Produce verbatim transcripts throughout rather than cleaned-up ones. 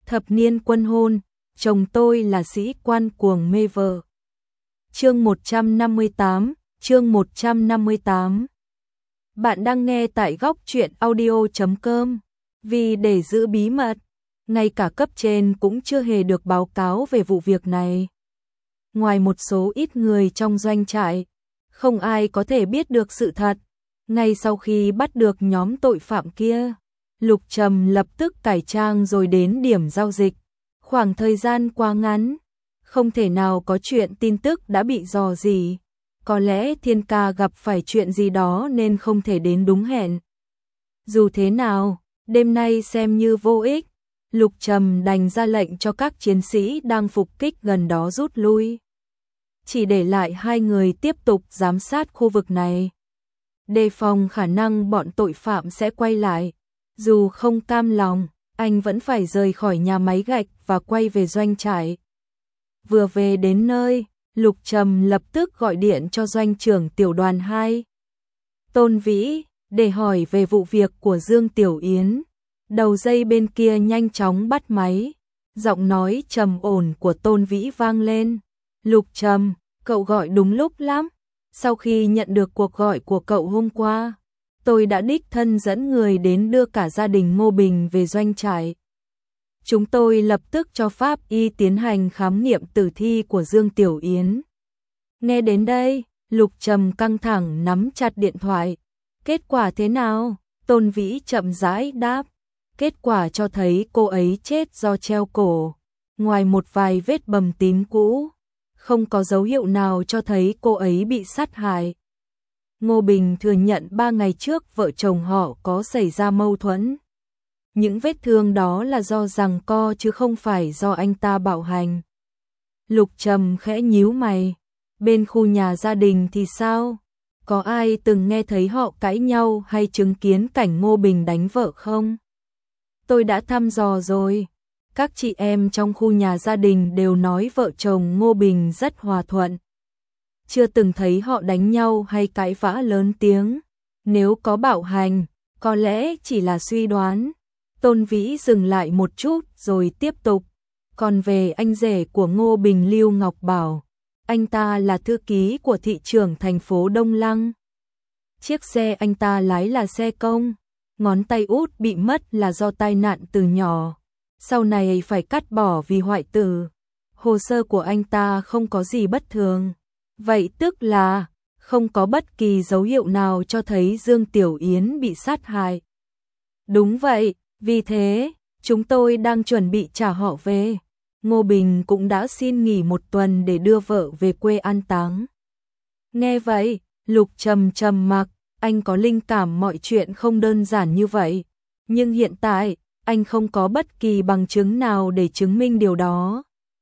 Thập niên quân hôn, chồng tôi là sĩ quan cuồng mê vợ. Chương một trăm năm mươi tám, chương một trăm năm mươi tám. Bạn đang nghe tại góc truyện audio chấm com. Vì để giữ bí mật, ngay cả cấp trên cũng chưa hề được báo cáo về vụ việc này. Ngoài một số ít người trong doanh trại, không ai có thể biết được sự thật. Ngay sau khi bắt được nhóm tội phạm kia, Lục Trầm lập tức cải trang rồi đến điểm giao dịch. Khoảng thời gian quá ngắn, không thể nào có chuyện tin tức đã bị dò dỉ. Có lẽ Thiên Ca gặp phải chuyện gì đó nên không thể đến đúng hẹn. Dù thế nào, đêm nay xem như vô ích, Lục Trầm đành ra lệnh cho các chiến sĩ đang phục kích gần đó rút lui. Chỉ để lại hai người tiếp tục giám sát khu vực này, đề phòng khả năng bọn tội phạm sẽ quay lại. Dù không cam lòng, anh vẫn phải rời khỏi nhà máy gạch và quay về doanh trại. Vừa về đến nơi, Lục Trầm lập tức gọi điện cho doanh trưởng tiểu đoàn hai, Tôn Vĩ, để hỏi về vụ việc của Dương Tiểu Yến. Đầu dây bên kia nhanh chóng bắt máy, giọng nói trầm ổn của Tôn Vĩ vang lên. Lục Trầm, cậu gọi đúng lúc lắm. Sau khi nhận được cuộc gọi của cậu hôm qua, tôi đã đích thân dẫn người đến đưa cả gia đình Ngô Bình về doanh trại. Chúng tôi lập tức cho pháp y tiến hành khám nghiệm tử thi của Dương Tiểu Yến. Nghe đến đây, Lục Trầm căng thẳng nắm chặt điện thoại. Kết quả thế nào? Tôn Vĩ chậm rãi đáp. Kết quả cho thấy cô ấy chết do treo cổ. Ngoài một vài vết bầm tím cũ, không có dấu hiệu nào cho thấy cô ấy bị sát hại. Ngô Bình thừa nhận ba ngày trước vợ chồng họ có xảy ra mâu thuẫn. Những vết thương đó là do giằng co chứ không phải do anh ta bạo hành. Lục Trầm khẽ nhíu mày. Bên khu nhà gia đình thì sao? Có ai từng nghe thấy họ cãi nhau hay chứng kiến cảnh Ngô Bình đánh vợ không? Tôi đã thăm dò rồi. Các chị em trong khu nhà gia đình đều nói vợ chồng Ngô Bình rất hòa thuận. Chưa từng thấy họ đánh nhau hay cãi vã lớn tiếng. Nếu có bạo hành, có lẽ chỉ là suy đoán. Tôn Vĩ dừng lại một chút rồi tiếp tục. Còn về anh rể của Ngô Bình, Lưu Ngọc Bảo, anh ta là thư ký của thị trưởng thành phố Đông Lăng. Chiếc xe anh ta lái là xe công. Ngón tay út bị mất là do tai nạn từ nhỏ. Sau này phải cắt bỏ vì hoại tử. Hồ sơ của anh ta không có gì bất thường. Vậy tức là không có bất kỳ dấu hiệu nào cho thấy Dương Tiểu Yến bị sát hại. Đúng vậy, vì thế, chúng tôi đang chuẩn bị trả họ về. Ngô Bình cũng đã xin nghỉ một tuần để đưa vợ về quê an táng. Nghe vậy, Lục Trầm trầm mặc, anh có linh cảm mọi chuyện không đơn giản như vậy. Nhưng hiện tại, anh không có bất kỳ bằng chứng nào để chứng minh điều đó.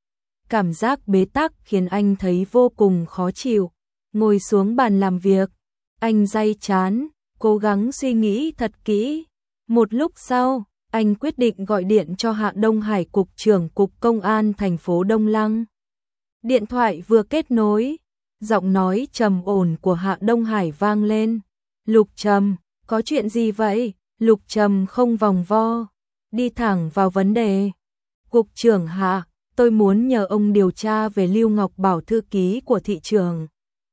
Cảm giác bế tắc khiến anh thấy vô cùng khó chịu. Ngồi xuống bàn làm việc, anh day chán, cố gắng suy nghĩ thật kỹ. Một lúc sau, anh quyết định gọi điện cho Hạ Đông Hải, cục trưởng cục công an thành phố Đông Lăng. Điện thoại vừa kết nối, giọng nói trầm ổn của Hạ Đông Hải vang lên. Lục Trầm, có chuyện gì vậy? Lục Trầm không vòng vo, đi thẳng vào vấn đề. Cục trưởng Hạ, tôi muốn nhờ ông điều tra về Lưu Ngọc Bảo, thư ký của thị trưởng.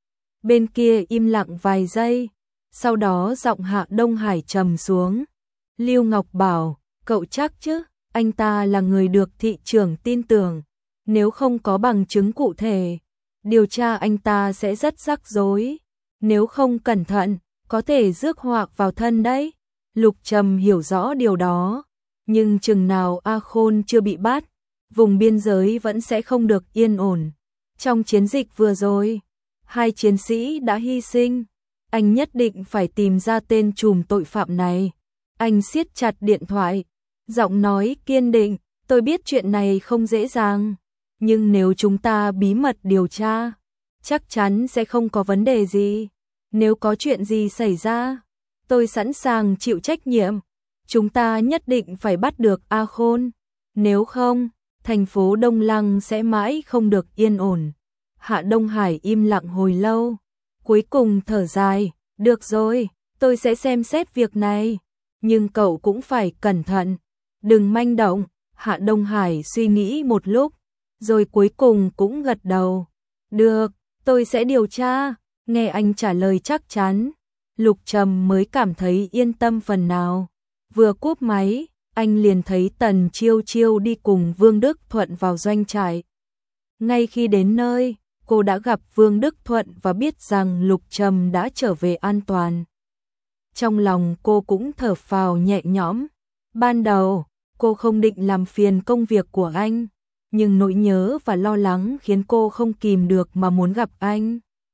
Bên kia im lặng vài giây, sau đó giọng Hạ Đông Hải trầm xuống. Lưu Ngọc Bảo, cậu chắc chứ? Anh ta là người được thị trưởng tin tưởng. Nếu không có bằng chứng cụ thể, điều tra anh ta sẽ rất rắc rối. Nếu không cẩn thận, có thể rước họa vào thân đấy. Lục Trầm hiểu rõ điều đó, nhưng chừng nào A Khôn chưa bị bắt, vùng biên giới vẫn sẽ không được yên ổn. Trong chiến dịch vừa rồi, hai chiến sĩ đã hy sinh. Anh nhất định phải tìm ra tên trùm tội phạm này. Anh siết chặt điện thoại, giọng nói kiên định. Tôi biết chuyện này không dễ dàng, nhưng nếu chúng ta bí mật điều tra, chắc chắn sẽ không có vấn đề gì. Nếu có chuyện gì xảy ra, tôi sẵn sàng chịu trách nhiệm. Chúng ta nhất định phải bắt được A Khôn. Nếu không, thành phố Đông Lăng sẽ mãi không được yên ổn. Hạ Đông Hải im lặng hồi lâu, cuối cùng thở dài. Được rồi, tôi sẽ xem xét việc này. Nhưng cậu cũng phải cẩn thận, đừng manh động. Hạ Đông Hải suy nghĩ một lúc, rồi cuối cùng cũng gật đầu. Được, tôi sẽ điều tra. Nghe anh trả lời chắc chắn, Lục Trầm mới cảm thấy yên tâm phần nào. Vừa cúp máy, anh liền thấy Tần Chiêu Chiêu đi cùng Vương Đức Thuận vào doanh trại. Ngay khi đến nơi, cô đã gặp Vương Đức Thuận và biết rằng Lục Trầm đã trở về an toàn. Trong lòng cô cũng thở phào nhẹ nhõm. Ban đầu, cô không định làm phiền công việc của anh, nhưng nỗi nhớ và lo lắng khiến cô không kìm được mà muốn gặp anh.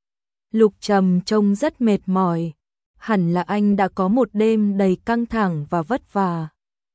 Lục Trầm trông rất mệt mỏi, hẳn là anh đã có một đêm đầy căng thẳng và vất vả.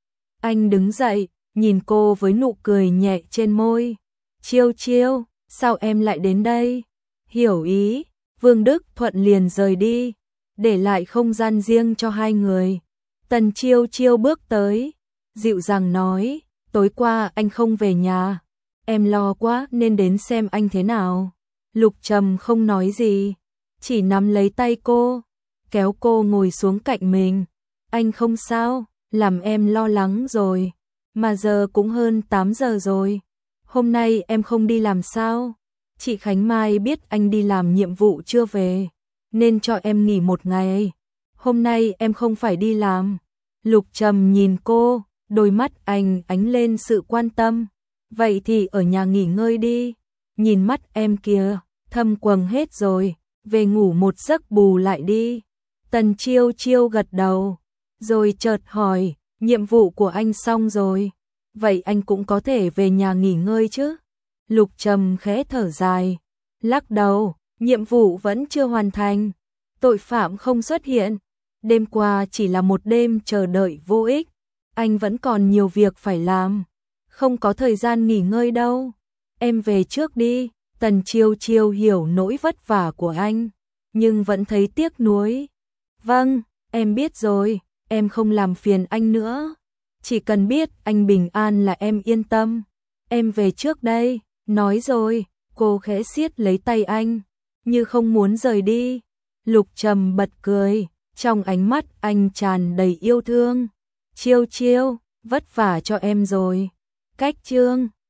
Anh đứng dậy, nhìn cô với nụ cười nhẹ trên môi. Chiêu Chiêu, sao em lại đến đây? Hiểu ý, Vương Đức Thuận liền rời đi, để lại không gian riêng cho hai người. Tần Chiêu Chiêu bước tới, dịu dàng nói, tối qua anh không về nhà, em lo quá nên đến xem anh thế nào. Lục Trầm không nói gì, chỉ nắm lấy tay cô, kéo cô ngồi xuống cạnh mình. Anh không sao, làm em lo lắng rồi, mà giờ cũng hơn tám giờ rồi. Hôm nay em không đi làm sao? Chị Khánh Mai biết anh đi làm nhiệm vụ chưa về, nên cho em nghỉ một ngày. Hôm nay em không phải đi làm. Lục Trầm nhìn cô, đôi mắt anh ánh lên sự quan tâm. Vậy thì ở nhà nghỉ ngơi đi. Nhìn mắt em kìa, thâm quầng hết rồi, về ngủ một giấc bù lại đi. Tần Chiêu Chiêu gật đầu, rồi chợt hỏi, nhiệm vụ của anh xong rồi, vậy anh cũng có thể về nhà nghỉ ngơi chứ? Lục Trầm khẽ thở dài, lắc đầu, nhiệm vụ vẫn chưa hoàn thành, tội phạm không xuất hiện, đêm qua chỉ là một đêm chờ đợi vô ích, anh vẫn còn nhiều việc phải làm, không có thời gian nghỉ ngơi đâu, em về trước đi. Tần Chiêu Chiêu hiểu nỗi vất vả của anh, nhưng vẫn thấy tiếc nuối. Vâng, em biết rồi, em không làm phiền anh nữa. Chỉ cần biết anh bình an là em yên tâm. Em về trước đây, nói rồi, cô khẽ siết lấy tay anh, như không muốn rời đi. Lục Trầm bật cười, trong ánh mắt anh tràn đầy yêu thương. Chiêu Chiêu, vất vả cho em rồi. Cách chương